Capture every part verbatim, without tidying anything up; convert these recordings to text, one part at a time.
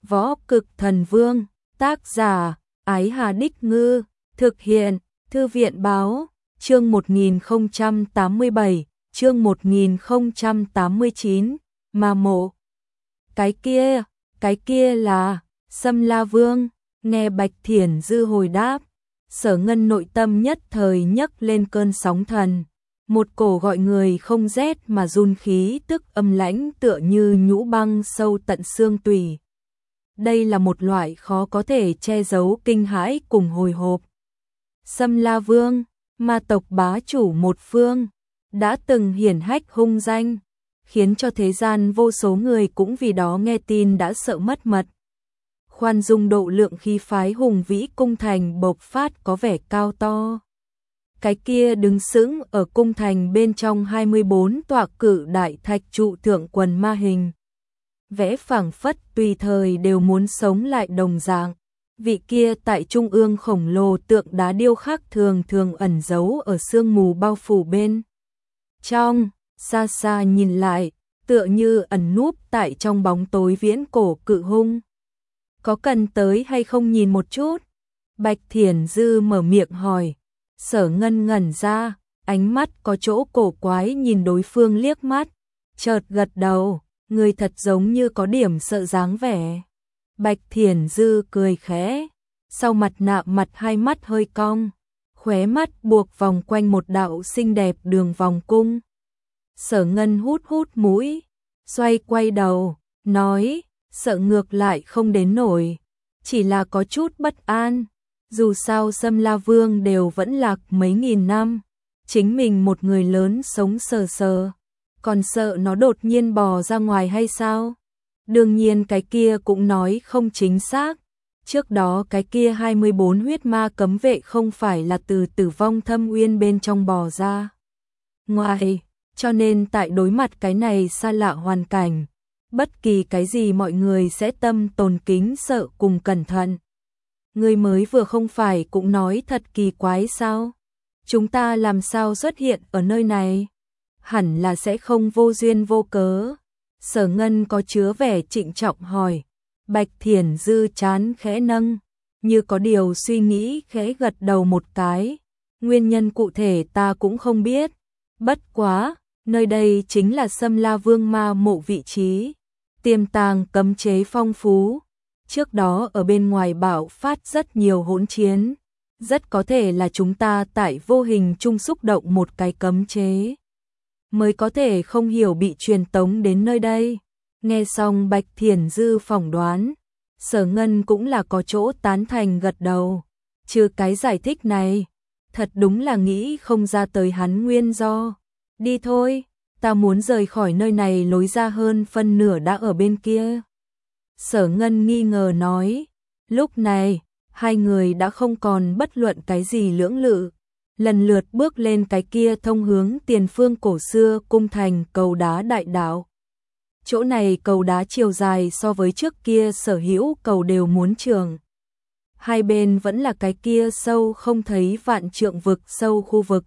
Võ Cực Thần Vương, tác giả, Ái Hà Đích Ngư, thực hiện, Thư viện Báo, chương một nghìn không trăm tám mươi bảy, chương một nghìn không trăm tám mươi chín, Ma Mộ. Cái kia, cái kia là, Sâm La Vương, nghe Bạch Thiển Dư hồi đáp, Sở Ngân nội tâm nhất thời nhấc lên cơn sóng thần. Một cổ gọi người không rét mà run khí tức âm lãnh tựa như nhũ băng sâu tận xương tủy. Đây là một loại khó có thể che giấu kinh hãi cùng hồi hộp. Sâm La Vương, ma tộc bá chủ một phương, đã từng hiển hách hung danh, khiến cho thế gian vô số người cũng vì đó nghe tin đã sợ mất mật. Khoan dung độ lượng khí phái hùng vĩ cung thành bộc phát có vẻ cao to. Cái kia đứng sững ở cung thành bên trong hai mươi bốn tọa cự đại thạch trụ thượng quần ma hình. Vẽ phảng phất tùy thời đều muốn sống lại đồng dạng. Vị kia tại trung ương khổng lồ tượng đá điêu khắc thường thường ẩn giấu ở sương mù bao phủ bên trong, xa xa nhìn lại, tựa như ẩn núp tại trong bóng tối viễn cổ cự hung. Có cần tới hay không nhìn một chút? Bạch Thiển Dư mở miệng hỏi. Sở Ngân ngẩn ra, ánh mắt có chỗ cổ quái nhìn đối phương liếc mắt, chợt gật đầu, người thật giống như có điểm sợ dáng vẻ. Bạch Thiển Dư cười khẽ, sau mặt nạ mặt hai mắt hơi cong, khóe mắt buộc vòng quanh một đạo xinh đẹp đường vòng cung. Sở Ngân hút hút mũi, xoay quay đầu, nói, sợ ngược lại không đến nổi, chỉ là có chút bất an. Dù sao Sâm La Vương đều vẫn lạc mấy nghìn năm, chính mình một người lớn sống sờ sờ, còn sợ nó đột nhiên bò ra ngoài hay sao? Đương nhiên cái kia cũng nói không chính xác, trước đó cái kia hai mươi bốn huyết ma cấm vệ không phải là từ Tử Vong Thâm Uyên bên trong bò ra ngoài, cho nên tại đối mặt cái này xa lạ hoàn cảnh, bất kỳ cái gì mọi người sẽ tâm tồn kính sợ cùng cẩn thận. Người mới vừa không phải cũng nói thật kỳ quái sao? Chúng ta làm sao xuất hiện ở nơi này? Hẳn là sẽ không vô duyên vô cớ. Sở Ngân có chứa vẻ trịnh trọng hỏi. Bạch Thiển Dư chán khẽ nâng, như có điều suy nghĩ khẽ gật đầu một cái. Nguyên nhân cụ thể ta cũng không biết. Bất quá, nơi đây chính là Sâm La Vương ma mộ vị trí. Tiềm tàng cấm chế phong phú. Trước đó ở bên ngoài bạo phát rất nhiều hỗn chiến, rất có thể là chúng ta tại vô hình chung xúc động một cái cấm chế, mới có thể không hiểu bị truyền tống đến nơi đây. Nghe xong Bạch Thiển Dư phỏng đoán, Sở Ngân cũng là có chỗ tán thành gật đầu. Trừ cái giải thích này, thật đúng là nghĩ không ra tới hắn nguyên do. Đi thôi, ta muốn rời khỏi nơi này, lối ra hơn phân nửa đã ở bên kia. Sở Ngân nghi ngờ nói, lúc này, hai người đã không còn bất luận cái gì lưỡng lự, lần lượt bước lên cái kia thông hướng tiền phương cổ xưa cung thành cầu đá đại đạo. Chỗ này cầu đá chiều dài so với trước kia sở hữu cầu đều muốn trường. Hai bên vẫn là cái kia sâu không thấy vạn trượng vực sâu khu vực.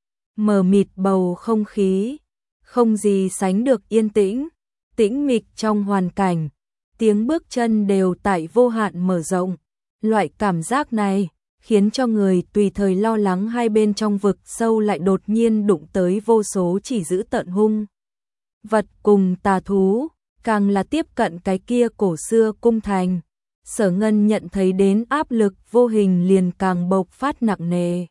Mờ mịt bầu không khí, không gì sánh được yên tĩnh, tĩnh mịch trong hoàn cảnh. Tiếng bước chân đều tại vô hạn mở rộng. Loại cảm giác này khiến cho người tùy thời lo lắng hai bên trong vực sâu lại đột nhiên đụng tới vô số chỉ giữ tận hung vật cùng tà thú, càng là tiếp cận cái kia cổ xưa cung thành. Sở Ngân nhận thấy đến áp lực vô hình liền càng bộc phát nặng nề.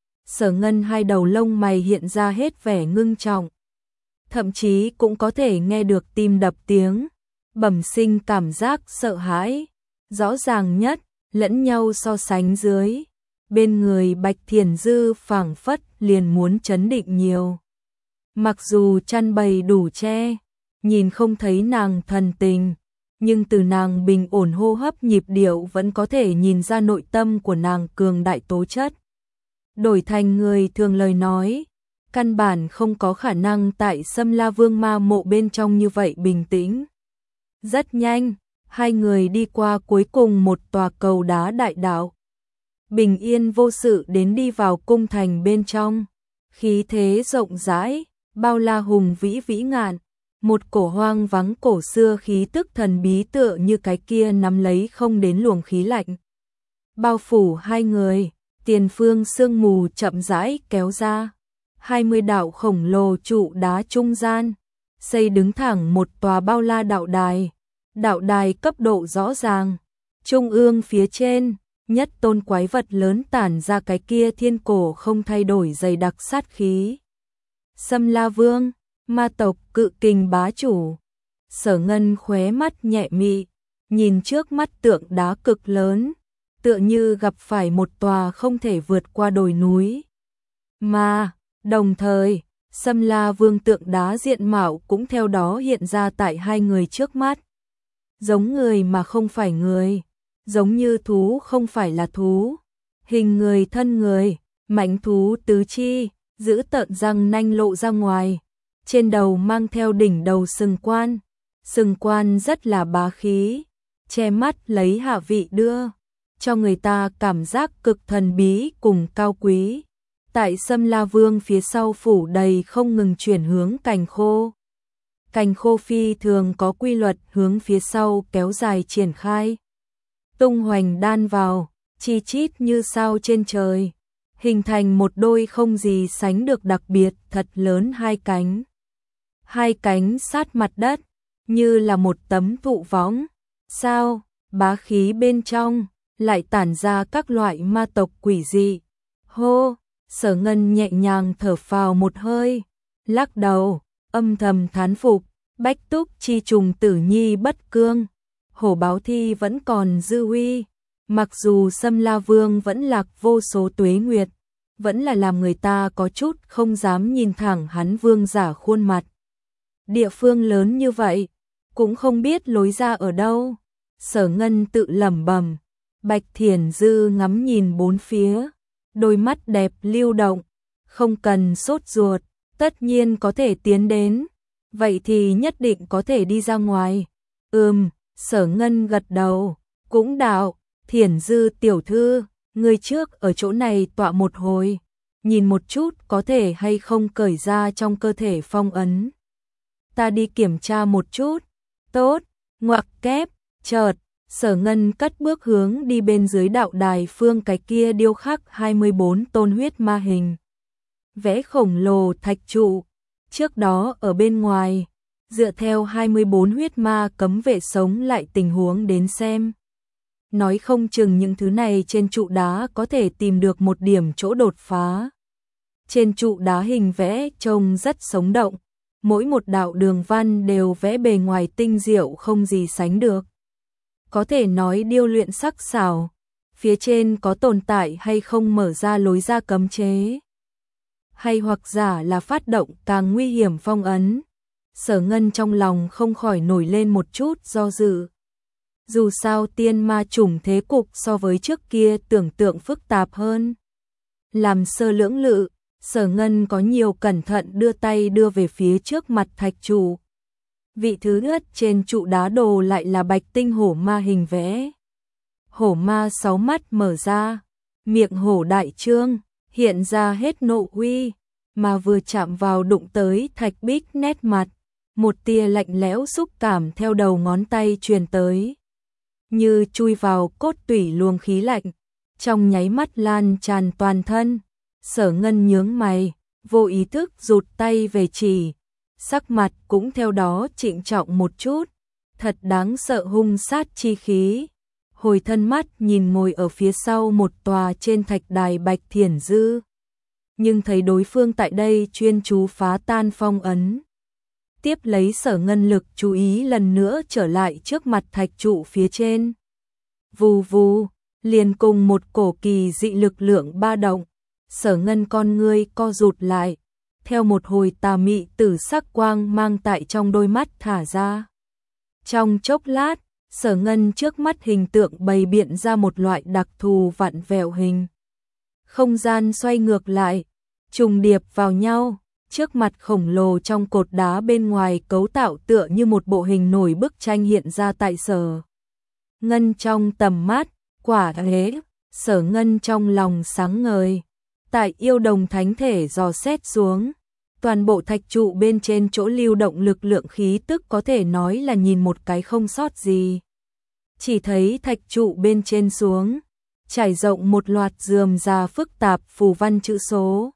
Sở Ngân hai đầu lông mày hiện ra hết vẻ ngưng trọng, thậm chí cũng có thể nghe được tim đập tiếng, bẩm sinh cảm giác sợ hãi. Rõ ràng nhất, lẫn nhau so sánh dưới, bên người Bạch Thiển Dư phảng phất liền muốn chấn định nhiều. Mặc dù chăn bầy đủ che, nhìn không thấy nàng thần tình, nhưng từ nàng bình ổn hô hấp nhịp điệu vẫn có thể nhìn ra nội tâm của nàng cường đại tố chất. Đổi thành người thường lời nói, căn bản không có khả năng tại Sâm La Vương ma mộ bên trong như vậy bình tĩnh. Rất nhanh, hai người đi qua cuối cùng một tòa cầu đá đại đạo. Bình yên vô sự đến đi vào cung thành bên trong. Khí thế rộng rãi, bao la hùng vĩ vĩ ngạn. một cổ hoang vắng cổ xưa khí tức thần bí tựa như cái kia nắm lấy không đến luồng khí lạnh. Bao phủ hai người, tiền phương sương mù chậm rãi kéo ra. hai mươi đạo khổng lồ trụ đá trung gian, xây đứng thẳng một tòa bao la đạo đài. Đạo đài cấp độ rõ ràng, trung ương phía trên, nhất tôn quái vật lớn tản ra cái kia thiên cổ không thay đổi dày đặc sát khí. Sâm La Vương, ma tộc cự kình bá chủ. Sở Ngân khóe mắt nhẹ mị, nhìn trước mắt tượng đá cực lớn, tựa như gặp phải một tòa không thể vượt qua đồi núi. Mà, đồng thời, Sâm La Vương tượng đá diện mạo cũng theo đó hiện ra tại hai người trước mắt. Giống người mà không phải người, giống như thú không phải là thú, hình người thân người, mãnh thú tứ chi, giữ tợn răng nanh lộ ra ngoài, trên đầu mang theo đỉnh đầu sừng quan, sừng quan rất là bá khí, che mắt lấy hạ vị đưa, cho người ta cảm giác cực thần bí cùng cao quý. Tại Sâm La Vương phía sau phủ đầy không ngừng chuyển hướng cành khô. Cành khô phi thường có quy luật hướng phía sau kéo dài triển khai. Tung hoành đan vào, chi chít như sao trên trời, hình thành một đôi không gì sánh được đặc biệt thật lớn hai cánh. Hai cánh sát mặt đất, như là một tấm thụ võng, sao, bá khí bên trong, lại tản ra các loại ma tộc quỷ dị. Hô, Sở Ngân nhẹ nhàng thở phào một hơi, lắc đầu, âm thầm thán phục, bách túc chi trùng tử nhi bất cương, hổ báo thi vẫn còn dư uy, mặc dù Sâm La Vương vẫn lạc vô số tuế nguyệt, vẫn là làm người ta có chút không dám nhìn thẳng hắn vương giả khuôn mặt. Địa phương lớn như vậy, cũng không biết lối ra ở đâu. Sở Ngân tự lẩm bẩm. Bạch Thiển Dư ngắm nhìn bốn phía, đôi mắt đẹp lưu động, không cần sốt ruột, tất nhiên có thể tiến đến, vậy thì nhất định có thể đi ra ngoài. Ừm, Sở Ngân gật đầu, cũng đạo, Thiển Dư tiểu thư, người trước ở chỗ này tọa một hồi, nhìn một chút có thể hay không cởi ra trong cơ thể phong ấn. Ta đi kiểm tra một chút. Tốt, ngoặc kép, chợt, Sở Ngân cất bước hướng đi bên dưới đạo đài phương cái kia điêu khắc hai mươi bốn tôn huyết ma hình. Vẽ khổng lồ thạch trụ, trước đó ở bên ngoài, dựa theo hai mươi bốn huyết ma cấm vệ sống lại tình huống đến xem. Nói không chừng những thứ này trên trụ đá có thể tìm được một điểm chỗ đột phá. Trên trụ đá hình vẽ trông rất sống động, mỗi một đạo đường văn đều vẽ bề ngoài tinh diệu không gì sánh được. Có thể nói điêu luyện sắc sảo, phía trên có tồn tại hay không mở ra lối ra cấm chế, hay hoặc giả là phát động càng nguy hiểm phong ấn. Sở Ngân trong lòng không khỏi nổi lên một chút do dự. Dù sao tiên ma chủng thế cục so với trước kia tưởng tượng phức tạp hơn. Làm sơ lưỡng lự, Sở Ngân có nhiều cẩn thận đưa tay đưa về phía trước mặt thạch trụ. Vị thứ nhất trên trụ đá đồ lại là bạch tinh hổ ma hình vẽ. Hổ ma sáu mắt mở ra, miệng hổ đại trương, hiện ra hết nộ uy, mà vừa chạm vào đụng tới thạch bích nét mặt, một tia lạnh lẽo xúc cảm theo đầu ngón tay truyền tới, như chui vào cốt tủy luồng khí lạnh, trong nháy mắt lan tràn toàn thân. Sở Ngân nhướng mày, vô ý thức rụt tay về chỉ, sắc mặt cũng theo đó trịnh trọng một chút, thật đáng sợ hung sát chi khí. Hồi thân mắt nhìn ngồi ở phía sau một tòa trên thạch đài Bạch Thiển Dư, nhưng thấy đối phương tại đây chuyên chú phá tan phong ấn. Tiếp lấy Sở Ngân lực chú ý lần nữa trở lại trước mặt thạch trụ phía trên. Vù vù, liền cùng một cổ kỳ dị lực lượng ba động, Sở Ngân con ngươi co rụt lại, theo một hồi tà mị tử sắc quang mang tại trong đôi mắt thả ra. Trong chốc lát, Sở Ngân trước mắt hình tượng bày biện ra một loại đặc thù vặn vẹo hình. Không gian xoay ngược lại, trùng điệp vào nhau, trước mặt khổng lồ trong cột đá bên ngoài cấu tạo tựa như một bộ hình nổi bức tranh hiện ra tại Sở Ngân trong tầm mắt. Quả thế, Sở Ngân trong lòng sáng ngời, tại yêu đồng thánh thể dò xét xuống, Toàn bộ thạch trụ bên trên chỗ lưu động lực lượng khí tức có thể nói là nhìn một cái không sót gì. Chỉ thấy thạch trụ bên trên xuống, trải rộng một loạt rườm rà phức tạp phù văn chữ số.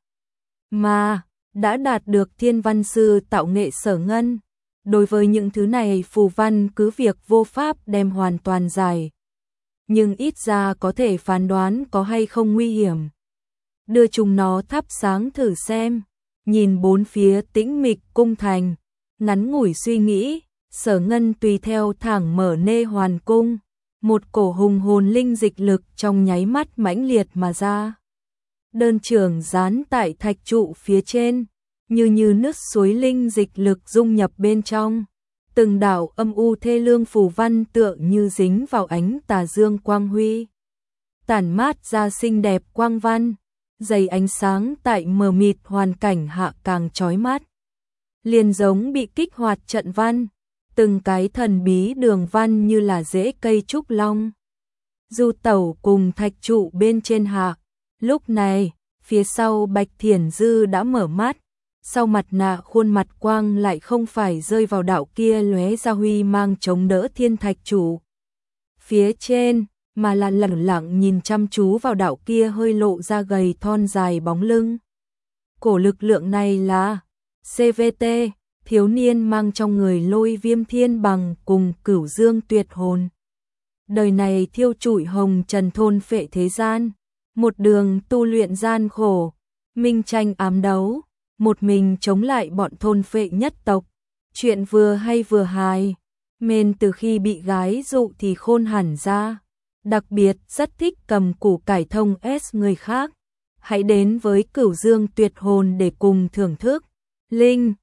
Mà, đã đạt được thiên văn sư tạo nghệ Sở Ngân. Đối với những thứ này phù văn cứ việc vô pháp đem hoàn toàn giải. Nhưng ít ra có thể phán đoán có hay không nguy hiểm. Đưa chúng nó thắp sáng thử xem. Nhìn bốn phía tĩnh mịch cung thành, ngắn ngủi suy nghĩ, Sở Ngân tùy theo thẳng mở nê hoàn cung, một cổ hùng hồn linh dịch lực trong nháy mắt mãnh liệt mà ra. Đơn trưởng dán tại thạch trụ phía trên, như như nước suối linh dịch lực dung nhập bên trong. Từng đạo âm u thê lương phù văn tựa như dính vào ánh tà dương quang huy. Tản mát ra xinh đẹp quang văn. Dày ánh sáng tại mờ mịt hoàn cảnh hạ càng chói mắt. Liền giống bị kích hoạt trận văn, từng cái thần bí đường văn như là rễ cây trúc long. Du tẩu cùng thạch trụ bên trên hạ, lúc này, phía sau Bạch Thiển Dư đã mở mắt, sau mặt nạ khuôn mặt quang lại không phải rơi vào đạo kia lóe ra huy mang chống đỡ thiên thạch trụ. Phía trên, mà là lẳng lặng nhìn chăm chú vào đạo kia hơi lộ ra gầy thon dài bóng lưng. Cổ lực lượng này là xê vê tê, thiếu niên mang trong người Lôi Viêm Thiên Bằng cùng Cửu Dương Tuyệt Hồn. Đời này thiêu trụi hồng trần thôn phệ thế gian, một đường tu luyện gian khổ, minh tranh ám đấu, một mình chống lại bọn thôn phệ nhất tộc. Chuyện vừa hay vừa hài, mên từ khi bị gái dụ thì khôn hẳn ra. Đặc biệt rất thích cầm củ cải thông S người khác. Hãy đến với Cửu Dương Tuyệt Hồn để cùng thưởng thức. Link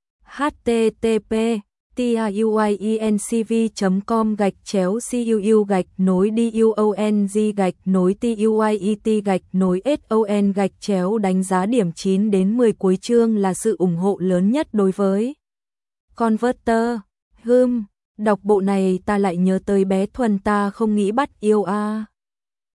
http tuiencv chấm com gạch chéo cuu gạch nối duong gạch nối tuyet gạch nối son gạch chéo đánh giá điểm chín đến mười cuối chương là sự ủng hộ lớn nhất đối với Converter. Hừm, đọc bộ này ta lại nhớ tới bé Thuần ta không nghĩ bắt yêu a. À.